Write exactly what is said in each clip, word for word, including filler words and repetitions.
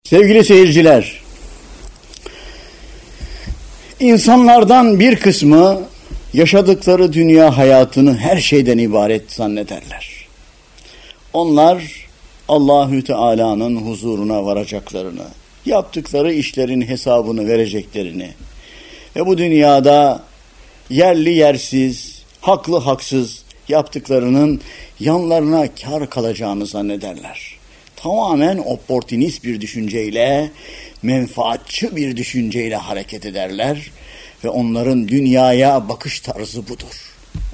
Sevgili seyirciler, insanlardan bir kısmı yaşadıkları dünya hayatını her şeyden ibaret zannederler. Onlar Allahü Teala'nın huzuruna varacaklarını, yaptıkları işlerin hesabını vereceklerini ve bu dünyada yerli yersiz, haklı haksız yaptıklarının yanlarına kar kalacağını zannederler. Tamamen opportunist bir düşünceyle, menfaatçı bir düşünceyle hareket ederler ve onların dünyaya bakış tarzı budur.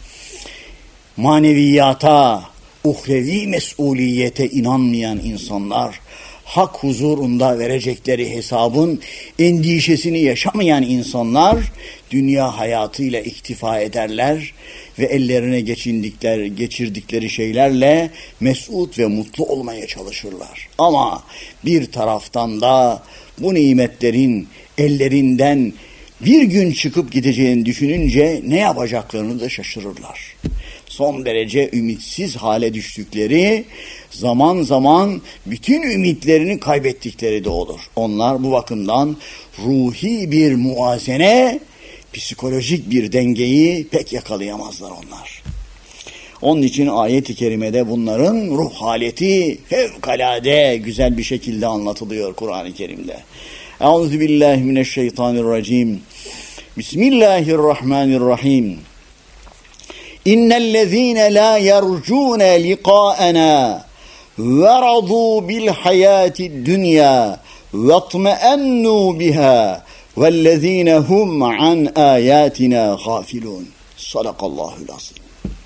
Maneviyata, uhrevi mesuliyete inanmayan insanlar, hak huzurunda verecekleri hesabın endişesini yaşamayan insanlar, dünya hayatıyla iktifa ederler ve ellerine geçindikleri, geçirdikleri şeylerle mesut ve mutlu olmaya çalışırlar. Ama bir taraftan da bu nimetlerin ellerinden bir gün çıkıp gideceğini düşününce ne yapacaklarını da şaşırırlar. Son derece ümitsiz hale düştükleri, zaman zaman bütün ümitlerini kaybettikleri de olur. Onlar bu bakımdan ruhi bir muazene, psikolojik bir dengeyi pek yakalayamazlar onlar. Onun için ayet-i kerimede bunların ruh haleti fevkalade güzel bir şekilde anlatılıyor Kur'an-ı Kerim'de. Euzubillahimineşşeytanirracim. Bismillahirrahmanirrahim. İnnellezîne lâ yercûne liqâenâ ve radû bil hayâtid dünyâ ve tmeennû bihâ vellezîne hum an âyâtinâ gâfilûn. Sadakallâhul azîm.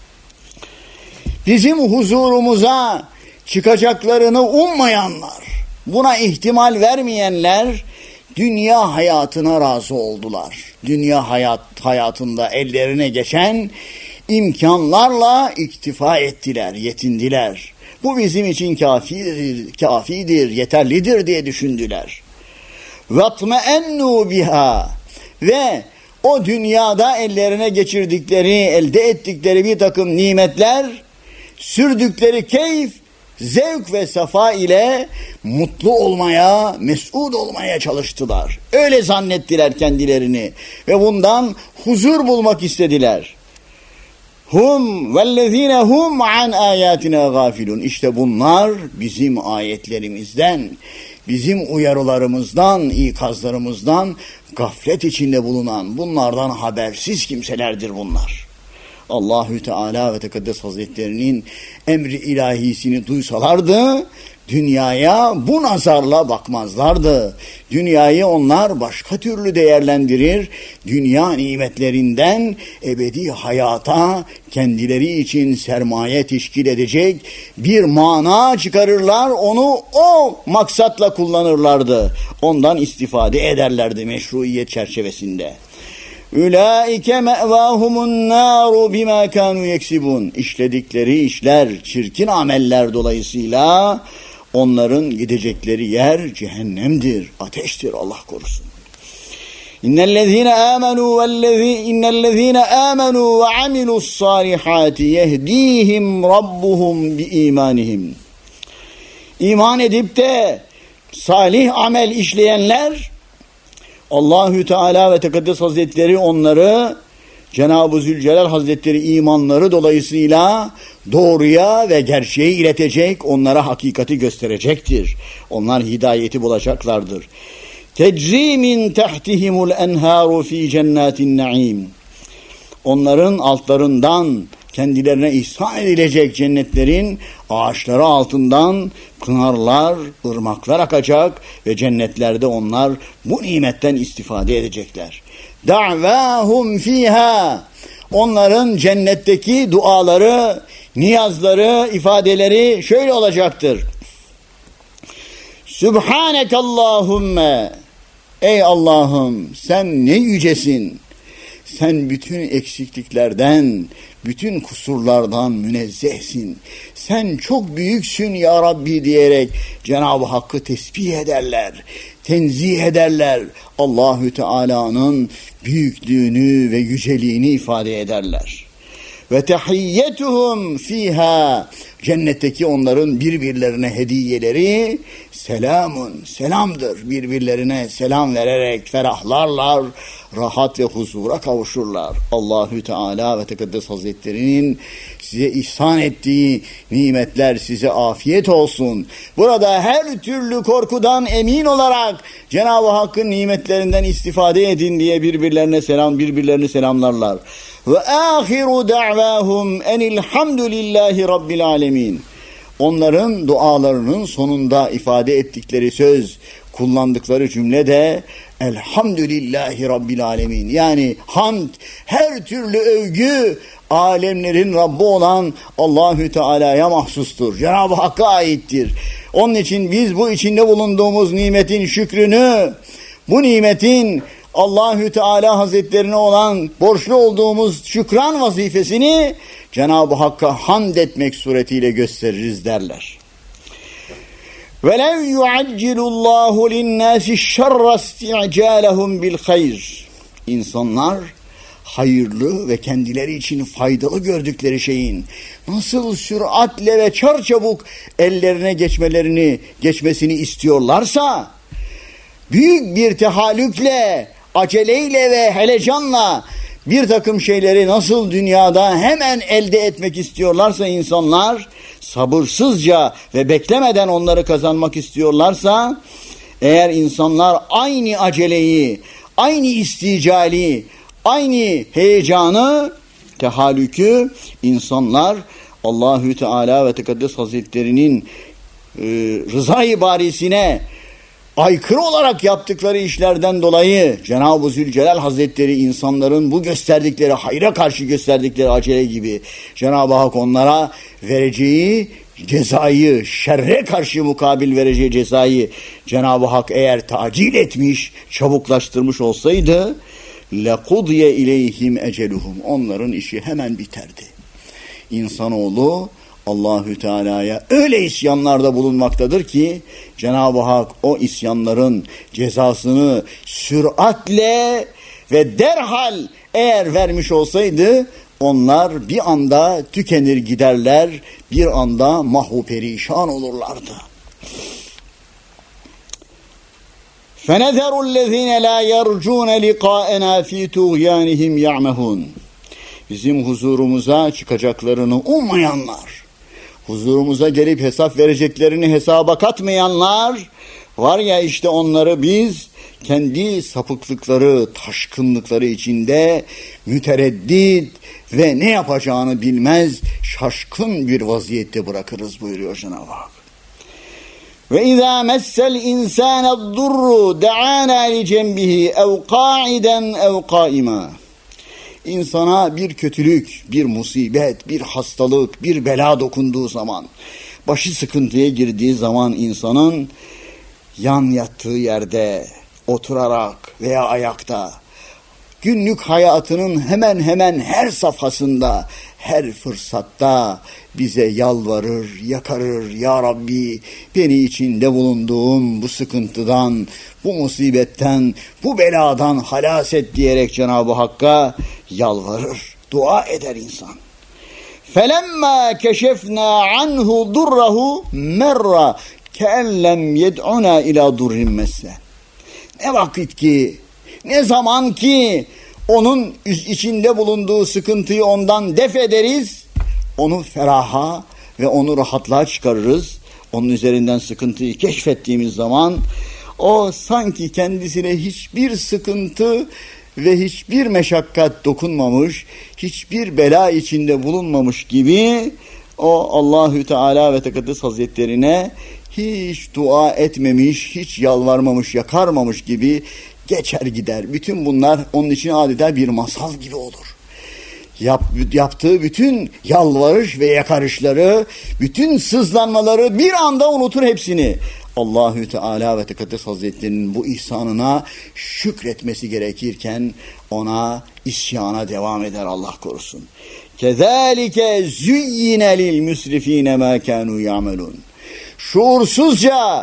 Bizim huzurumuza çıkacaklarını ummayanlar, buna ihtimal vermeyenler dünya hayatına razı oldular. Dünya hayat, hayatında ellerine geçen imkanlarla iktifa ettiler, yetindiler. Bu bizim için kafidir, kafidir, yeterlidir diye düşündüler. وَطْمَأَنُّوا biha ve o dünyada ellerine geçirdikleri, elde ettikleri bir takım nimetler, sürdükleri keyif, zevk ve safa ile mutlu olmaya, mesut olmaya çalıştılar. Öyle zannettiler kendilerini ve bundan huzur bulmak istediler. Hum vellezine hum an ayatina gafilun. İşte bunlar bizim ayetlerimizden, bizim uyarılarımızdan, ikazlarımızdan gaflet içinde bulunan, bunlardan habersiz kimselerdir bunlar. Allahü Teala ve Tekaddes Hazretlerinin emri ilahisini duysalardı, dünyaya bu nazarla bakmazlardı. Dünyayı onlar başka türlü değerlendirir, dünya nimetlerinden ebedi hayata kendileri için sermaye teşkil edecek bir mana çıkarırlar, onu o maksatla kullanırlardı. Ondan istifade ederlerdi meşruiyet çerçevesinde. Ulaike mevahumun naru bima kanu yeksibun. İşledikleri işler, çirkin ameller dolayısıyla onların gidecekleri yer cehennemdir, ateştir, Allah korusun. İnnellezîne âmenû vellezî innellezîne âmenû ve amilussâlihâti yehdîhim rabbuhum biîmânihim. İman edip de salih amel işleyenler, Allahü Teala ve Tekaddes Hazretleri onları, Cenab-ı Zülcelal Hazretleri imanları dolayısıyla doğruya ve gerçeği iletecek, onlara hakikati gösterecektir. Onlar hidayeti bulacaklardır. Tecri min tahtihimul enharu fi cennetin naim. Onların altlarından kendilerine ihsan edilecek cennetlerin ağaçları altından pınarlar, ırmaklar akacak ve cennetlerde onlar bu nimetten istifade edecekler. Da'vahum fiha. Onların cennetteki duaları, niyazları, ifadeleri şöyle olacaktır. Sübhanekallahümme. Ey Allah'ım, sen ne yücesin. Sen bütün eksikliklerden, bütün kusurlardan münezzehsin. Sen çok büyüksün ya Rabbi diyerek Cenab-ı Hakk'ı tesbih ederler, tenzih ederler. Allahü Teala'nın büyüklüğünü ve yüceliğini ifade ederler. ve tehiyyetuhum fiha, cennetteki onların birbirlerine hediyeleri selamun, selamdır. Birbirlerine selam vererek ferahlarlar, rahat ve huzura kavuşurlar. Allahü Teala ve Tekaddes Hazretleri'nin size ihsan ettiği nimetler size afiyet olsun. Burada her türlü korkudan emin olarak Cenab-ı Hakk'ın nimetlerinden istifade edin diye birbirlerine selam, birbirlerini selamlarlar. Ve ahiru da'vahum enilhamdülillahi rabbil alemin. Onların dualarının sonunda ifade ettikleri söz, kullandıkları cümle de elhamdülillahi rabbil alemin. Yani hamd, her türlü övgü alemlerin Rabbi olan Allahü Teala'ya mahsustur. Cenab-ı Hakk'a aittir. Onun için biz bu içinde bulunduğumuz nimetin şükrünü, bu nimetin Allahü Teala Hazretlerine olan borçlu olduğumuz şükran vazifesini Cenab-ı Hakk'a hamd etmek suretiyle gösteririz derler. وَلَوْ يُعَجِّلُ اللّٰهُ لِلنَّاسِ الشَّرَّ اسْتِعْجَالَهُمْ بِالْخَيْرِ. İnsanlar hayırlı ve kendileri için faydalı gördükleri şeyin nasıl süratle ve çarçabuk ellerine geçmelerini, geçmesini istiyorlarsa, büyük bir tehallükle, aceleyle ve helecanla bir takım şeyleri nasıl dünyada hemen elde etmek istiyorlarsa insanlar, sabırsızca ve beklemeden onları kazanmak istiyorlarsa, eğer insanlar aynı aceleyi, aynı isticali, aynı heyecanı, tehallükü insanlar Allahü Teala ve Tekaddes Hazretleri'nin e, rıza-i barisine aykırı olarak yaptıkları işlerden dolayı Cenab-ı Zülcelal Hazretleri insanların bu gösterdikleri, hayra karşı gösterdikleri acele gibi Cenab-ı Hak onlara vereceği cezayı, şerre karşı mukabil vereceği cezayı Cenab-ı Hak eğer tacil etmiş, çabuklaştırmış olsaydı لَقُضْيَ اِلَيْهِمْ اَجَلُهُمْ. Onların işi hemen biterdi. İnsanoğlu Allahü Teala'ya öyle isyanlarda bulunmaktadır ki Cenab-ı Hak o isyanların cezasını süratle ve derhal eğer vermiş olsaydı onlar bir anda tükenir giderler, bir anda mahvu perişan olurlardı. فَنَذَرُ الَّذ۪ينَ لَا يَرْجُونَ لِقَاءَنَا ف۪ي تُغْيَانِهِمْ يَعْمَهُونَ. Bizim huzurumuza çıkacaklarını ummayanlar, huzurumuza gelip hesap vereceklerini hesaba katmayanlar var ya, işte onları biz kendi sapıklıkları, taşkınlıkları içinde mütereddit ve ne yapacağını bilmez, şaşkın bir vaziyette bırakırız buyuruyor Cenab-ı Hak. Ve izâ messel insâne durru da'âna li cembihi ev qâiden ev qâimâ. İnsana bir kötülük, bir musibet, bir hastalık, bir bela dokunduğu zaman, başı sıkıntıya girdiği zaman insanın yan yattığı yerde, oturarak veya ayakta, günlük hayatının hemen hemen her safhasında, her fırsatta bize yalvarır, yakarır. Ya Rabbi, beni içinde bulunduğum bu sıkıntıdan, bu musibetten, bu beladan halas et diyerek Cenab-ı Hakk'a yalvarır, dua eder insan. فَلَمَّا كَشَفْنَا عَنْهُ دُرَّهُ مَرَّ كَاَنْ لَمْ يَدْعُنَا اِلَى دُرِّ مَسَّ. Ne vakit ki, ne zaman ki onun içinde bulunduğu sıkıntıyı ondan def ederiz, onu feraha ve onu rahatlığa çıkarırız. Onun üzerinden sıkıntıyı keşfettiğimiz zaman o sanki kendisine hiçbir sıkıntı ve hiçbir meşakkat dokunmamış, hiçbir bela içinde bulunmamış gibi o Allahü Teala ve Tekaddes Hazretlerine hiç dua etmemiş, hiç yalvarmamış, yakarmamış gibi geçer gider. Bütün bunlar onun için adeta bir masal gibi olur. Yap, yaptığı bütün yalvarış ve yakarışları, bütün sızlanmaları bir anda unutur hepsini. Allahü Teala ve Tekaddes Hazretlerinin bu ihsanına şükretmesi gerekirken ona isyana devam eder, Allah korusun. Kezalike züyyine lil müsrifine ma kanu ya'melun. Şuursuzca,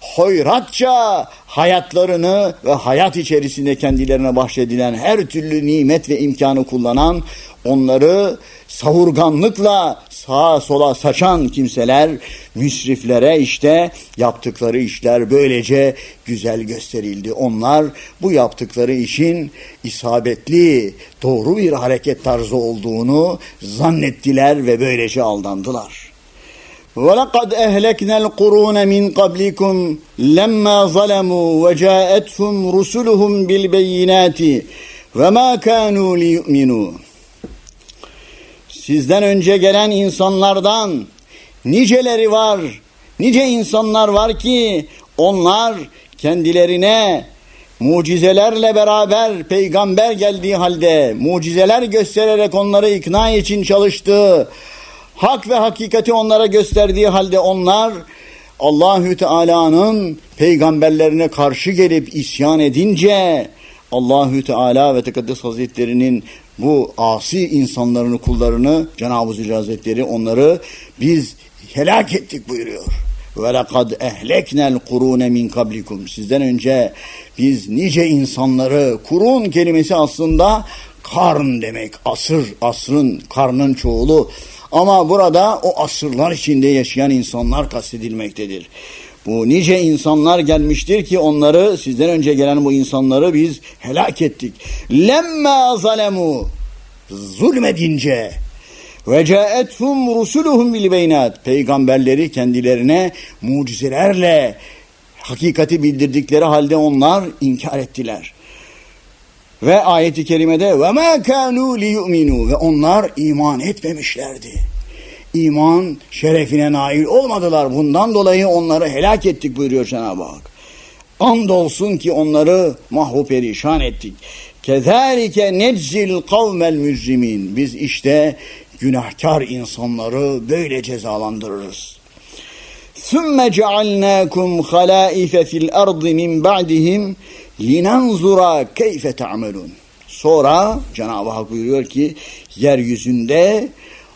hoyratça hayatlarını ve hayat içerisinde kendilerine bahşedilen her türlü nimet ve imkanı kullanan, onları savurganlıkla sağa sola saçan kimseler, müsriflere işte yaptıkları işler böylece güzel gösterildi. Onlar bu yaptıkları işin isabetli, doğru bir hareket tarzı olduğunu zannettiler ve böylece aldandılar. وَلَقَدْ اَهْلَكْنَا الْقُرُونَ مِنْ قَبْلِكُمْ لَمَّا ظَلَمُوا وَجَاءَتْهُمْ رُسُلُهُمْ بِالْبَيِّنَاتِ وَمَا كَانُوا لِيُؤْمِنُوا. Sizden önce gelen insanlardan niceleri var, nice insanlar var ki onlar kendilerine mucizelerle beraber peygamber geldiği halde mucizeler göstererek onları ikna için çalıştı. Hak ve hakikati onlara gösterdiği halde onlar Allahü Teala'nın peygamberlerine karşı gelip isyan edince Allahü Teala ve Tekaddes Hazretleri'nin bu asi insanlarını, kullarını Cenab-ı Zülcelal Hazretleri onları biz helak ettik buyuruyor. Ve lekad ehleknel kurune min kablikum. Sizden önce biz nice insanları, kurun kelimesi aslında karn demek. Asır, asrın, karnın çoğulu. Ama burada o asırlar içinde yaşayan insanlar kastedilmektedir. Bu nice insanlar gelmiştir ki onları, sizden önce gelen bu insanları biz helak ettik. Lemmâ zalemu, zulmedince ve câethum rusuluhum bil beyinat, peygamberleri kendilerine mucizelerle hakikati bildirdikleri halde onlar inkar ettiler. Ve ayet-i kerimede ve mâ kânû liyu'minû, ve onlar iman etmemişlerdi. İman şerefine nail olmadılar. Bundan dolayı onları helak ettik buyuruyor Cenab-ı Hak. Andolsun ki onları mahvu perişan ettik. Kezâlike neczil kavmel mücrimin. Biz işte günahkar insanları böyle cezalandırırız. Sümme cealnâkum halâife fil ardı min ba'dihim linanzura keyfe ta'melun. Sonra Cenab-ı Hak buyuruyor ki yeryüzünde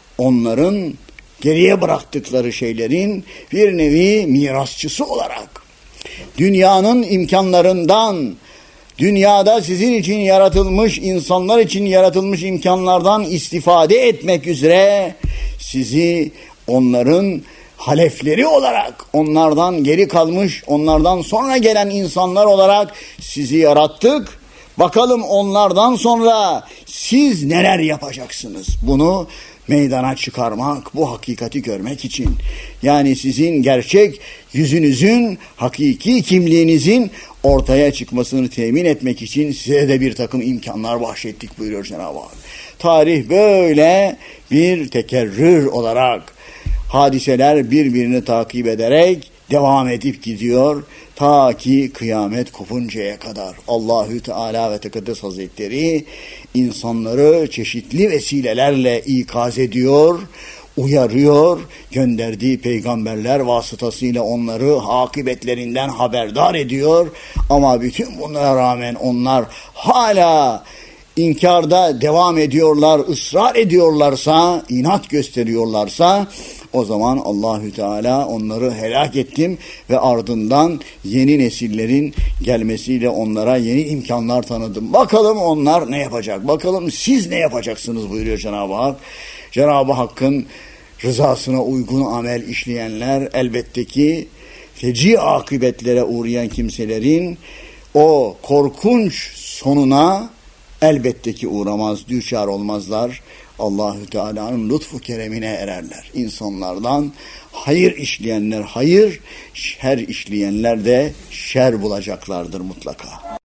onların geriye bıraktıkları şeylerin bir nevi mirasçısı olarak dünyanın imkanlarından, dünyada sizin için yaratılmış, insanlar için yaratılmış imkanlardan istifade etmek üzere sizi onların halefleri olarak, onlardan geri kalmış, onlardan sonra gelen insanlar olarak sizi yarattık. Bakalım onlardan sonra siz neler yapacaksınız? Bunu meydana çıkarmak, bu hakikati görmek için. Yani sizin gerçek yüzünüzün, hakiki kimliğinizin ortaya çıkmasını temin etmek için size de bir takım imkanlar bahşettik buyuruyor Cenab-ı Hak. Tarih böyle bir tekerrür olarak hadiseler birbirini takip ederek devam edip gidiyor. Ta ki kıyamet kopuncaya kadar Allahü Teala ve Tekaddes Hazretleri insanları çeşitli vesilelerle ikaz ediyor, uyarıyor, gönderdiği peygamberler vasıtasıyla onları akibetlerinden haberdar ediyor. Ama bütün bunlara rağmen onlar hala inkarda devam ediyorlar, ısrar ediyorlarsa, inat gösteriyorlarsa o zaman Allahü Teala onları helak ettim ve ardından yeni nesillerin gelmesiyle onlara yeni imkanlar tanıdım. Bakalım onlar ne yapacak? Bakalım siz ne yapacaksınız buyuruyor Cenab-ı Hak. Cenab-ı Hakk'ın rızasına uygun amel işleyenler elbette ki feci akıbetlere uğrayan kimselerin o korkunç sonuna elbette ki uğramaz, düçar olmazlar. Allahü Teala'nın lütfu keremine ererler. İnsanlardan hayır işleyenler hayır, şer işleyenler de şer bulacaklardır mutlaka.